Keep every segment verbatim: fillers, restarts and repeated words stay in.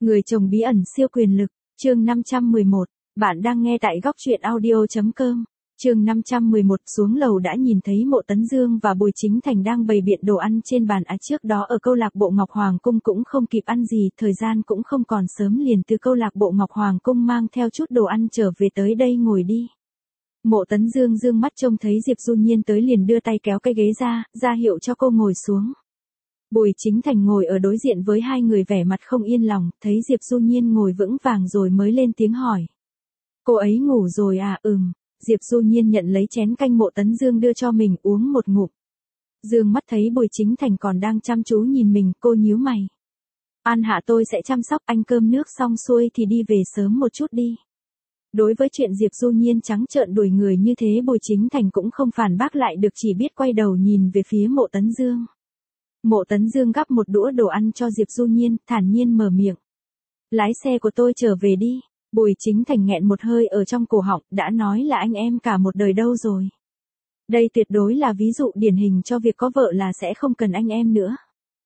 Người chồng bí ẩn siêu quyền lực, chương năm trăm mười một, bạn đang nghe tại góc truyện audio chấm com. Chương năm trăm mười một, xuống lầu đã nhìn thấy Mộ Tấn Dương và Bùi Chính Thành đang bày biện đồ ăn trên bàn. À, trước đó ở câu lạc bộ Ngọc Hoàng Cung cũng không kịp ăn gì, thời gian cũng không còn sớm, liền từ câu lạc bộ Ngọc Hoàng Cung mang theo chút đồ ăn trở về tới đây ngồi đi. Mộ Tấn Dương dương mắt trông thấy Diệp Du Nhiên tới liền đưa tay kéo cái ghế ra, ra hiệu cho cô ngồi xuống. Bùi Chính Thành ngồi ở đối diện với hai người vẻ mặt không yên lòng, thấy Diệp Du Nhiên ngồi vững vàng rồi mới lên tiếng hỏi. Cô ấy ngủ rồi à? Ừm. Diệp Du Nhiên nhận lấy chén canh Mộ Tấn Dương đưa cho mình uống một ngụm. Dương mắt thấy Bùi Chính Thành còn đang chăm chú nhìn mình, cô nhíu mày. An Hạ, tôi sẽ chăm sóc anh, cơm nước xong xuôi thì đi về sớm một chút đi. Đối với chuyện Diệp Du Nhiên trắng trợn đuổi người như thế, Bùi Chính Thành cũng không phản bác lại được, chỉ biết quay đầu nhìn về phía Mộ Tấn Dương. Mộ Tấn Dương gắp một đũa đồ ăn cho Diệp Du Nhiên, thản nhiên mở miệng. Lái xe của tôi trở về đi. Bùi Chính Thành nghẹn một hơi ở trong cổ họng, đã nói là anh em cả một đời đâu rồi. Đây tuyệt đối là ví dụ điển hình cho việc có vợ là sẽ không cần anh em nữa.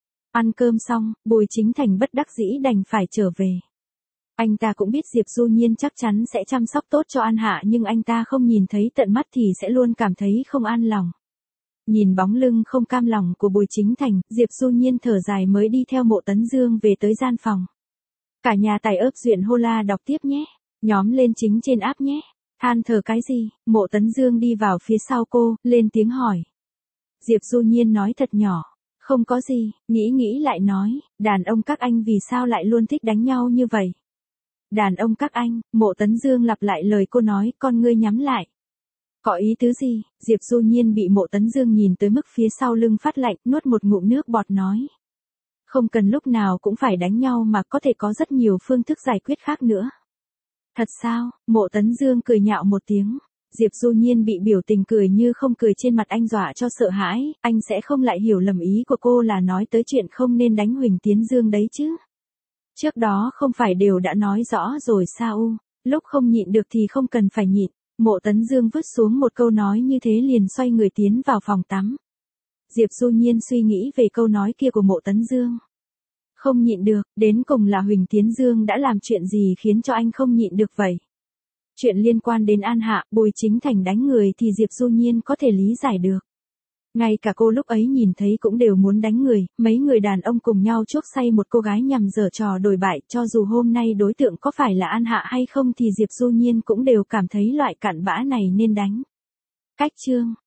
Ăn cơm xong, Bùi Chính Thành bất đắc dĩ đành phải trở về. Anh ta cũng biết Diệp Du Nhiên chắc chắn sẽ chăm sóc tốt cho An Hạ, nhưng anh ta không nhìn thấy tận mắt thì sẽ luôn cảm thấy không an lòng. Nhìn bóng lưng không cam lòng của Bùi Chính Thành, Diệp Du Nhiên thở dài mới đi theo Mộ Tấn Dương về tới gian phòng. Cả nhà tài ớp duyện hô la đọc tiếp nhé. Nhóm lên chính trên app nhé. Than thở cái gì? Mộ Tấn Dương đi vào phía sau cô, lên tiếng hỏi. Diệp Du Nhiên nói thật nhỏ. Không có gì, nghĩ nghĩ lại nói, đàn ông các anh vì sao lại luôn thích đánh nhau như vậy? Đàn ông các anh, Mộ Tấn Dương lặp lại lời cô nói, con ngươi nhắm lại. Có ý tứ gì? Diệp Du Nhiên bị Mộ Tấn Dương nhìn tới mức phía sau lưng phát lạnh, nuốt một ngụm nước bọt nói. Không cần lúc nào cũng phải đánh nhau mà, có thể có rất nhiều phương thức giải quyết khác nữa. Thật sao? Mộ Tấn Dương cười nhạo một tiếng. Diệp Du Nhiên bị biểu tình cười như không cười trên mặt anh dọa cho sợ hãi, anh sẽ không lại hiểu lầm ý của cô là nói tới chuyện không nên đánh Huỳnh Tiến Dương đấy chứ. Trước đó không phải đều đã nói rõ rồi sao? Lúc không nhịn được thì không cần phải nhịn. Mộ Tấn Dương vứt xuống một câu nói như thế liền xoay người tiến vào phòng tắm. Diệp Du Nhiên suy nghĩ về câu nói kia của Mộ Tấn Dương. Không nhịn được, đến cùng là Huỳnh Tiến Dương đã làm chuyện gì khiến cho anh không nhịn được vậy? Chuyện liên quan đến An Hạ, Bùi Chính Thành đánh người thì Diệp Du Nhiên có thể lý giải được. Ngay cả cô lúc ấy nhìn thấy cũng đều muốn đánh người, mấy người đàn ông cùng nhau chuốc say một cô gái nhằm giở trò đồi bại, cho dù hôm nay đối tượng có phải là An Hạ hay không thì Diệp Du Nhiên cũng đều cảm thấy loại cặn bã này nên đánh. Cách chương